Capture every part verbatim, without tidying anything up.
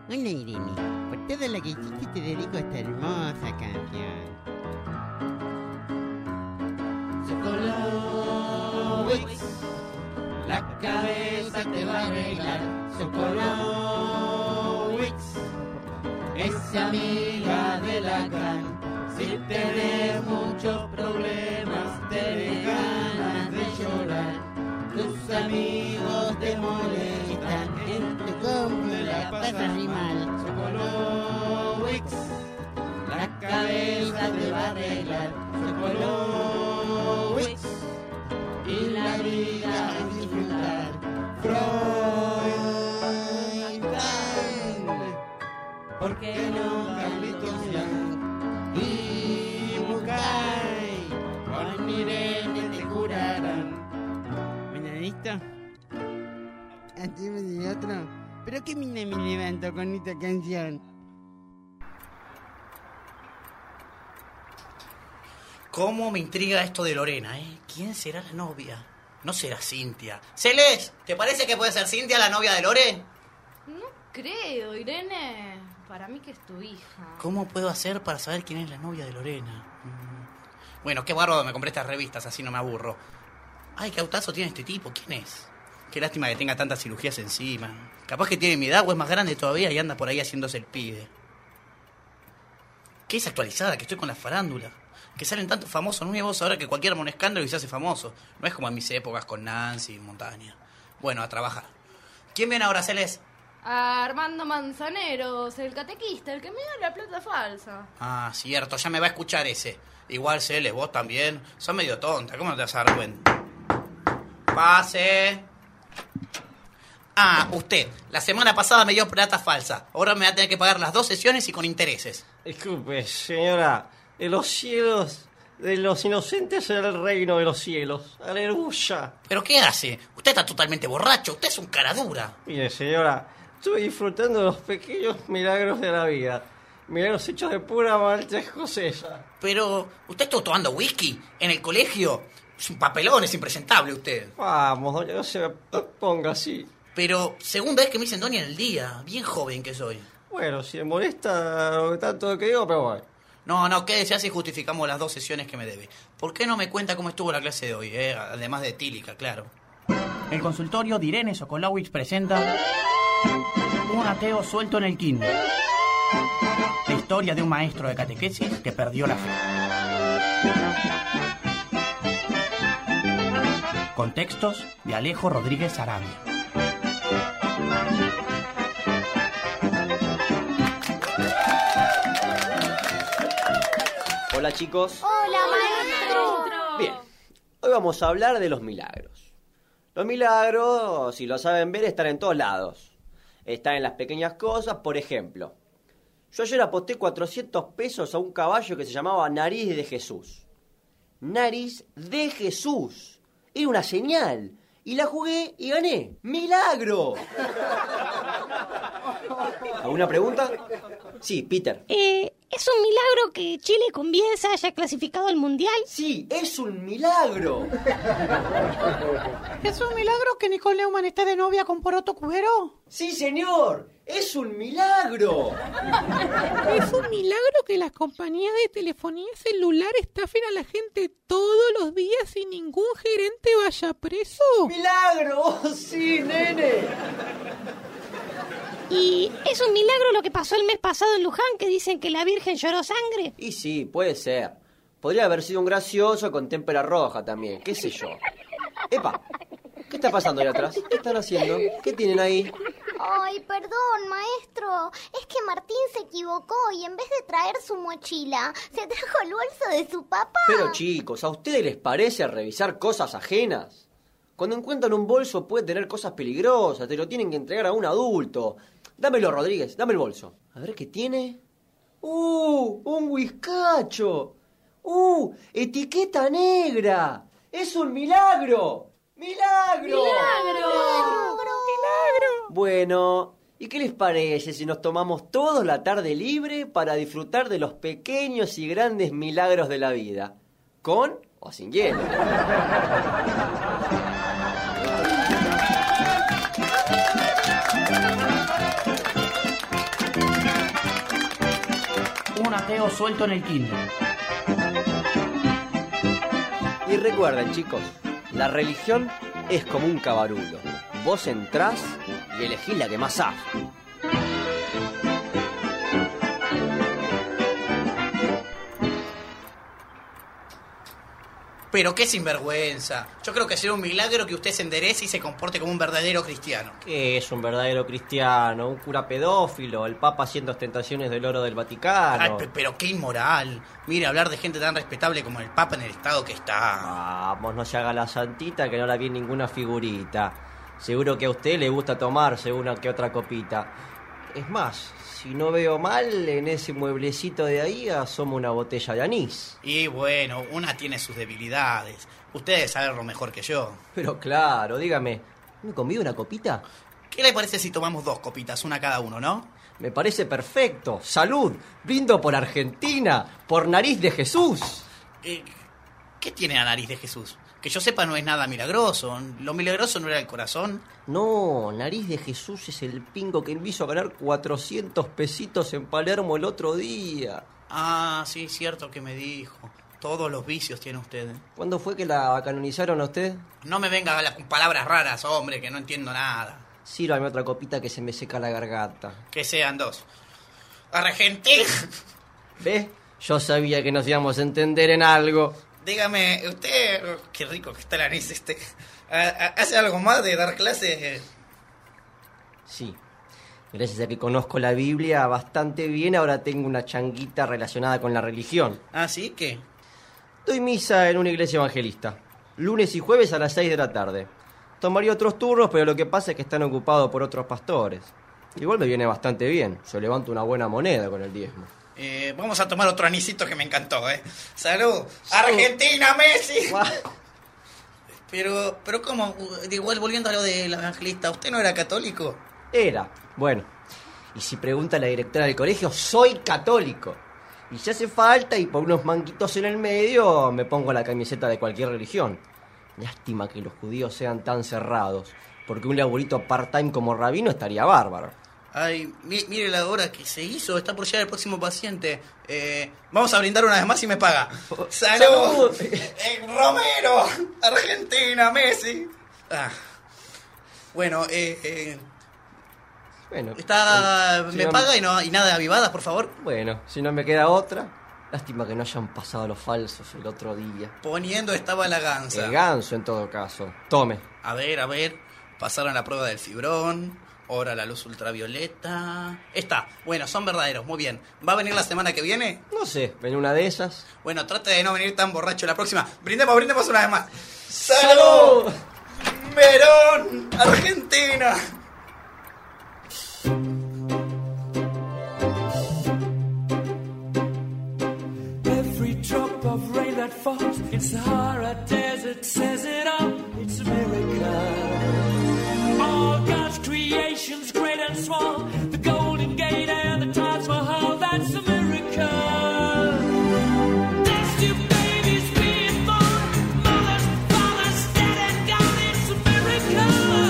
Hola Irene, por todo lo que hiciste te dedico a esta hermosa canción. Sokolowitz, la cabeza te va a arreglar. Sokolowitz es amiga de Lacan. Si tenés muchos problemas, tenés ganas de llorar, tus amigos te molestan, En tu compu la pasas re mal. Sokolowitz, la cabeza te va a arreglar. Sokolowitz, y la vida a disfrutar. Freud, ¿por qué no Carlitos Young? Y Bucay, con Irene te curarán. Bueno, ¿listo? Hacemos el otro. ¿Pero qué mina me levanto con esta canción? ¿Cómo me intriga esto de Lorena, eh? ¿Quién será la novia? No será Cintia. Celeste, ¿te parece que puede ser Cintia la novia de Lore? No creo, Irene. Para mí que es tu hija. ¿Cómo puedo hacer para saber quién es la novia de Lorena? Mm. Bueno, qué bárbaro, me compré estas revistas, así no me aburro. Ay, qué autazo tiene este tipo, ¿quién es? Qué lástima que tenga tantas cirugías encima. Capaz que tiene mi edad o es más grande todavía y anda por ahí haciéndose el pibe. Qué desactualizada que estoy con la farándula. Que salen tantos famosos nuevos ahora que cualquiera arma un escándalo y se hace famoso. No es como en mis épocas con Nancy y Montaña. Bueno, a trabajar. ¿Quién viene ahora, Celeste? A Armando Manzaneros, el catequista, el que me da la plata falsa. Ah, cierto, ya me va a escuchar ese. Igual, Cele, vos también. Sos medio tonta, ¿cómo no te vas a dar cuenta? Pase. Ah, usted. La semana pasada me dio plata falsa. Ahora me va a tener que pagar las dos sesiones y con intereses. Disculpe, señora. En los cielos de los inocentes será el reino de los cielos. ¡Aleluya! ¿Pero qué hace? Usted está totalmente borracho. Usted es un cara dura. Mire, señora, estoy disfrutando de los pequeños milagros de la vida. Milagros hechos de pura malta escocesa. Pero, ¿usted está tomando whisky? ¿En el colegio? Es un papelón, es impresentable usted. Vamos, doña, no se me ponga así. Pero, segunda vez que me dicen doña en el día. Bien joven que soy. Bueno, si me molesta tanto que digo, pero bueno. No, no, quédese así y justificamos las dos sesiones que me debe. ¿Por qué no me cuenta cómo estuvo la clase de hoy? Eh? Además de etílica, claro. El consultorio de Irene Sokolowitz presenta Un ateo suelto en el kinder. La historia de un maestro de catequesis que perdió la fe. Con textos de Alejo Rodríguez Arabia. Hola chicos. Hola maestro. Bien, hoy vamos a hablar de los milagros. Los milagros, si lo saben ver, están en todos lados. Están en las pequeñas cosas, por ejemplo. Yo ayer aposté cuatrocientos pesos a un caballo que se llamaba Nariz de Jesús. Nariz de Jesús. Era una señal. Y la jugué y gané. ¡Milagro! ¿Alguna pregunta? Sí, Peter. Eh, ¿es un milagro que Chile con Bielsa haya clasificado al Mundial? Sí, es un milagro. ¿Es un milagro que Nicole Neumann esté de novia con Poroto Cubero? Sí, señor. Es un milagro. ¿Es un milagro que las compañías de telefonía celular estafen a la gente todos los días y ningún gerente vaya preso? ¡Milagro! ¡Oh, sí, nene! ¿Y es un milagro lo que pasó el mes pasado en Luján, que dicen que la Virgen lloró sangre? Y sí, puede ser. Podría haber sido un gracioso con témpera roja también, qué sé yo. Epa, ¿qué está pasando ahí atrás? ¿Qué están haciendo? ¿Qué tienen ahí? Ay, perdón, maestro. Es que Martín se equivocó y en vez de traer su mochila, se trajo el bolso de su papá. Pero chicos, ¿a ustedes les parece revisar cosas ajenas? Cuando encuentran un bolso puede tener cosas peligrosas, te lo tienen que entregar a un adulto. Dámelo, Rodríguez, dame el bolso. A ver qué tiene. ¡Uh! ¡Un whiskacho! ¡Uh! ¡Etiqueta negra! ¡Es un milagro! ¡Milagro! ¡Milagro! ¡Milagro! Bueno, ¿y qué les parece si nos tomamos todos la tarde libre para disfrutar de los pequeños y grandes milagros de la vida? ¿Con o sin hielo? ateo suelto en el kinder. Y recuerden, chicos, la religión es como un cabarulo. Vos entrás y elegís la que más sabe. Pero qué sinvergüenza. Yo creo que será un milagro que usted se enderece y se comporte como un verdadero cristiano. ¿Qué es un verdadero cristiano? ¿Un cura pedófilo? ¿El Papa haciendo ostentaciones del oro del Vaticano? Ay, pe- pero qué inmoral. Mire, hablar de gente tan respetable como el Papa en el estado que está. Vamos, no se haga la santita que no la vi en ninguna figurita. Seguro que a usted le gusta tomarse una que otra copita. Es más, si no veo mal, en ese mueblecito de ahí asoma una botella de anís. Y bueno, una tiene sus debilidades. Usted debe saberlo mejor que yo. Pero claro, dígame, ¿me convido una copita? ¿Qué le parece si tomamos dos copitas, una cada uno, no? Me parece perfecto. ¡Salud! Brindo por Argentina, por Nariz de Jesús. Eh, ¿Qué tiene la nariz de Jesús? Que yo sepa no es nada milagroso. Lo milagroso no era el corazón. No, Nariz de Jesús es el pingo que me hizo ganar cuatrocientos pesitos en Palermo el otro día. Ah, sí, cierto que me dijo. Todos los vicios tiene usted. ¿Cuándo fue que la canonizaron a usted? No me venga con palabras raras, hombre, que no entiendo nada. Sírvame otra copita que se me seca la garganta. Que sean dos. Argentina. ¿Ves? Yo sabía que nos íbamos a entender en algo. Dígame, usted... Qué rico que está el anís este. ¿Hace algo más de dar clases? Sí. Gracias a que conozco la Biblia bastante bien, ahora tengo una changuita relacionada con la religión. ¿Ah, sí? ¿Qué? Doy misa en una iglesia evangelista. Lunes y jueves a las seis de la tarde. Tomaría otros turnos, pero lo que pasa es que están ocupados por otros pastores. Igual me viene bastante bien. Yo levanto una buena moneda con el diezmo. Eh, vamos a tomar otro anisito que me encantó, ¿eh? ¡Salud! ¡Argentina, Messi! Pero, pero ¿cómo? Igual volviendo a lo del evangelista, ¿usted no era católico? Era. Bueno. Y si pregunta la directora del colegio, soy católico. Y si hace falta y por unos manguitos en el medio, me pongo la camiseta de cualquier religión. Lástima que los judíos sean tan cerrados, porque un laburito part-time como rabino estaría bárbaro. Ay, mi, mire la hora que se hizo, está por llegar el próximo paciente. Eh, vamos a brindar una vez más y me paga. ¡Salud! Eh, ¡Romero! ¡Argentina, Messi! Ah. Bueno, eh... eh bueno, está, bueno, si me no, paga y, no, y nada de avivadas, por favor. Bueno, si no me queda otra. Lástima que no hayan pasado los falsos el otro día. Poniendo estaba la gansa. El ganso, en todo caso. Tome. A ver, a ver. Pasaron la prueba del fibrón. Ahora la luz ultravioleta. Está. Bueno, son verdaderos. Muy bien. ¿Va a venir la semana que viene? No sé, ven una de esas. Bueno, trate de no venir tan borracho la próxima. Brindemos, brindemos una vez más. ¡Salud! ¡Verón! ¡Argentina! Every drop of rain that falls in Sahara Desert says it all. It's a miracle. All God's creations, great and small, the Golden Gate and the Taj Mahal, that's a miracle. There's two babies being born, mothers, fathers, dead and gone, it's a miracle.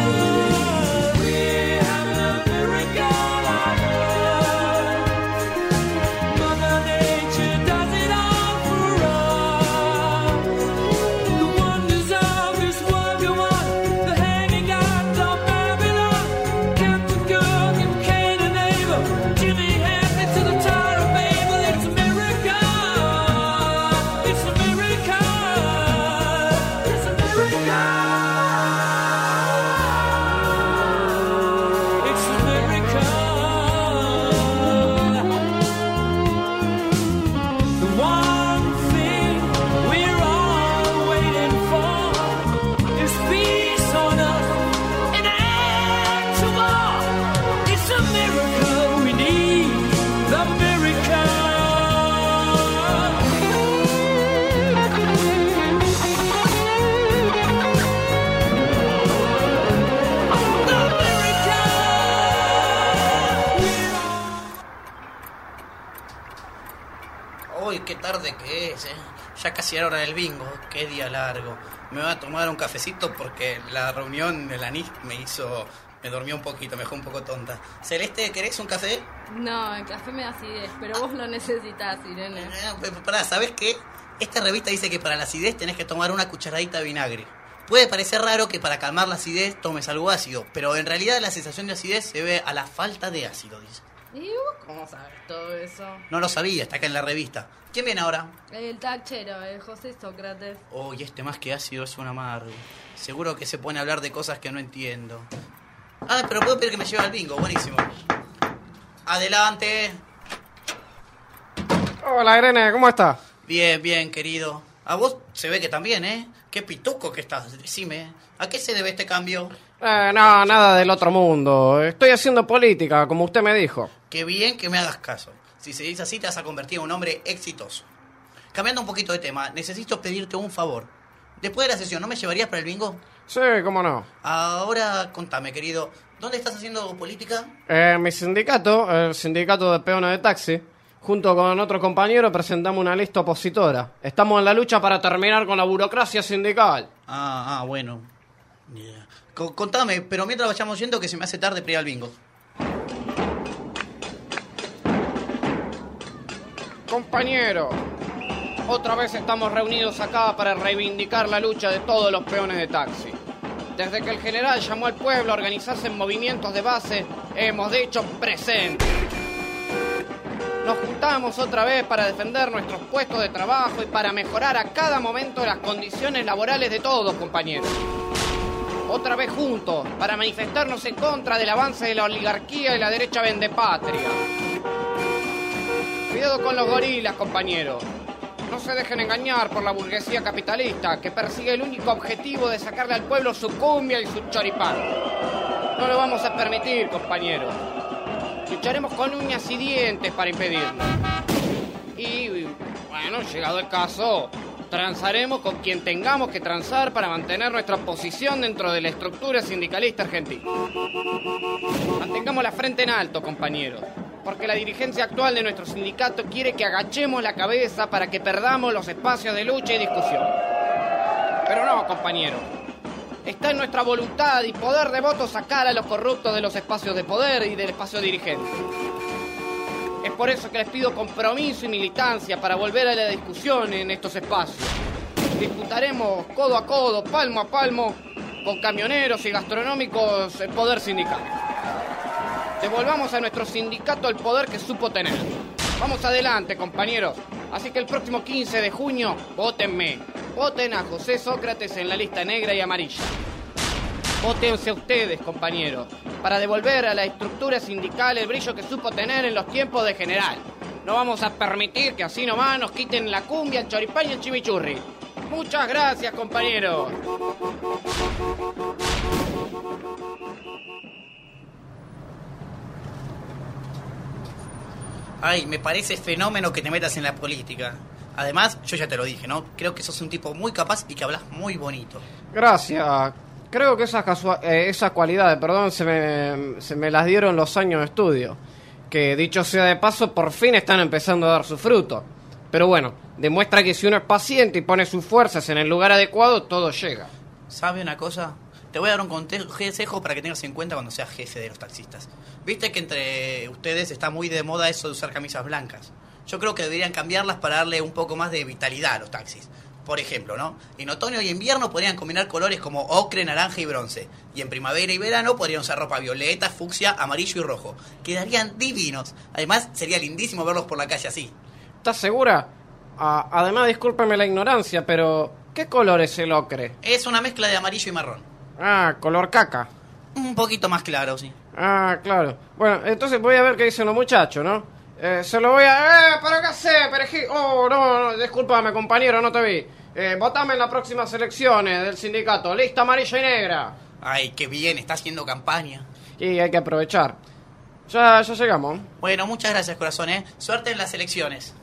We have a miracle on earth. Mother Nature does it all for us. The wonders of this world go on, the hanging out of Babylon, Captain Cook and Cain and Abel, Jimmy Henry to the Tower of Babel. It's a miracle. It's a miracle. It's a miracle. It's a miracle. The one thing we're all waiting for is peace on earth, an end to war. It's a miracle. We need the miracle. The miracle. Uy, qué tarde que es, ¿eh? Ya casi era hora del bingo. Qué día largo. Me voy a tomar un cafecito porque la reunión del anís me hizo Me dormí un poquito, me dejó un poco tonta. Celeste, ¿querés un café? No, el café me da acidez, pero vos lo necesitas, Irene. Eh, pará, ¿sabés qué? Esta revista dice que para la acidez tenés que tomar una cucharadita de vinagre. Puede parecer raro que para calmar la acidez tomes algo ácido, pero en realidad la sensación de acidez se debe a la falta de ácido, dice. ¿Y vos cómo sabes todo eso? No lo sabía, está acá en la revista. ¿Quién viene ahora? El tachero, el José Sócrates. Oh, y este más que ácido es un amargo. Seguro que se pone a hablar de cosas que no entiendo. Ah, pero puedo pedir que me lleve al bingo, buenísimo. Adelante. Hola, Irene, ¿cómo estás? Bien, bien, querido. A vos se ve que también, ¿eh? Qué pituco que estás, decime. ¿A qué se debe este cambio? Eh, no, nada del otro mundo. Estoy haciendo política, como usted me dijo. Qué bien que me hagas caso. Si se dice así, te vas a convertir en un hombre exitoso. Cambiando un poquito de tema, necesito pedirte un favor. Después de la sesión, ¿no me llevarías para el bingo? Sí, cómo no. Ahora, contame, querido. ¿Dónde estás haciendo política? Eh, mi sindicato, el sindicato de peones de taxi, junto con otro compañero presentamos una lista opositora. Estamos en la lucha para terminar con la burocracia sindical. Ah, ah, bueno. Yeah. C- contame, pero mientras vayamos yendo que se me hace tarde para ir al bingo. Compañero, otra vez estamos reunidos acá para reivindicar la lucha de todos los peones de taxi. Desde que el general llamó al pueblo a organizarse en movimientos de base, hemos dicho presente. Nos juntamos otra vez para defender nuestros puestos de trabajo y para mejorar a cada momento las condiciones laborales de todos, compañeros. Otra vez juntos para manifestarnos en contra del avance de la oligarquía y la derecha vendepatria. Cuidado con los gorilas, compañeros. No se dejen engañar por la burguesía capitalista que persigue el único objetivo de sacarle al pueblo su cumbia y su choripán. No lo vamos a permitir, compañeros. Lucharemos con uñas y dientes para impedirlo. Y, bueno, llegado el caso, transaremos con quien tengamos que transar para mantener nuestra posición dentro de la estructura sindicalista argentina. Mantengamos la frente en alto, compañeros, porque la dirigencia actual de nuestro sindicato quiere que agachemos la cabeza para que perdamos los espacios de lucha y discusión. Pero no, compañeros. Está en nuestra voluntad y poder de voto sacar a los corruptos de los espacios de poder y del espacio dirigente. Es por eso que les pido compromiso y militancia para volver a la discusión en estos espacios. Disputaremos codo a codo, palmo a palmo, con camioneros y gastronómicos el poder sindical. Devolvamos a nuestro sindicato el poder que supo tener. Vamos adelante, compañeros. Así que el próximo quince de junio, vótenme. Voten a José Sócrates en la lista negra y amarilla. Vótense ustedes, compañeros, para devolver a la estructura sindical el brillo que supo tener en los tiempos de general. No vamos a permitir que así nomás nos quiten la cumbia, el choripán y el chimichurri. Muchas gracias, compañeros. Ay, me parece fenómeno que te metas en la política. Además, yo ya te lo dije, ¿no? Creo que sos un tipo muy capaz y que hablas muy bonito. Gracias. Creo que esas, casua- eh, esas cualidades, perdón, se me, se me las dieron los años de estudio. Que, dicho sea de paso, por fin están empezando a dar su fruto. Pero bueno, demuestra que si uno es paciente y pone sus fuerzas en el lugar adecuado, todo llega. ¿Sabe una cosa? Te voy a dar un consejo para que tengas en cuenta cuando seas jefe de los taxistas. Viste que entre ustedes está muy de moda eso de usar camisas blancas. Yo creo que deberían cambiarlas para darle un poco más de vitalidad a los taxis. Por ejemplo, ¿no? En otoño y invierno podrían combinar colores como ocre, naranja y bronce. Y en primavera y verano podrían usar ropa violeta, fucsia, amarillo y rojo. Quedarían divinos. Además, sería lindísimo verlos por la calle así. ¿Estás segura? Ah, además, discúlpeme la ignorancia, pero ¿qué color es el ocre? Es una mezcla de amarillo y marrón. Ah, color caca. Un poquito más claro, sí. Ah, claro. Bueno, entonces voy a ver qué dicen los muchachos, ¿no? Eh, se lo voy a... ¡Eh, pero qué sé, perejil! Oh, no, no, discúlpame, compañero, no te vi. Eh, votame en las próximas elecciones del sindicato. Lista amarilla y negra. Ay, qué bien, está haciendo campaña. Y hay que aprovechar. Ya, ya llegamos. Bueno, muchas gracias, corazón, ¿eh? Suerte en las elecciones.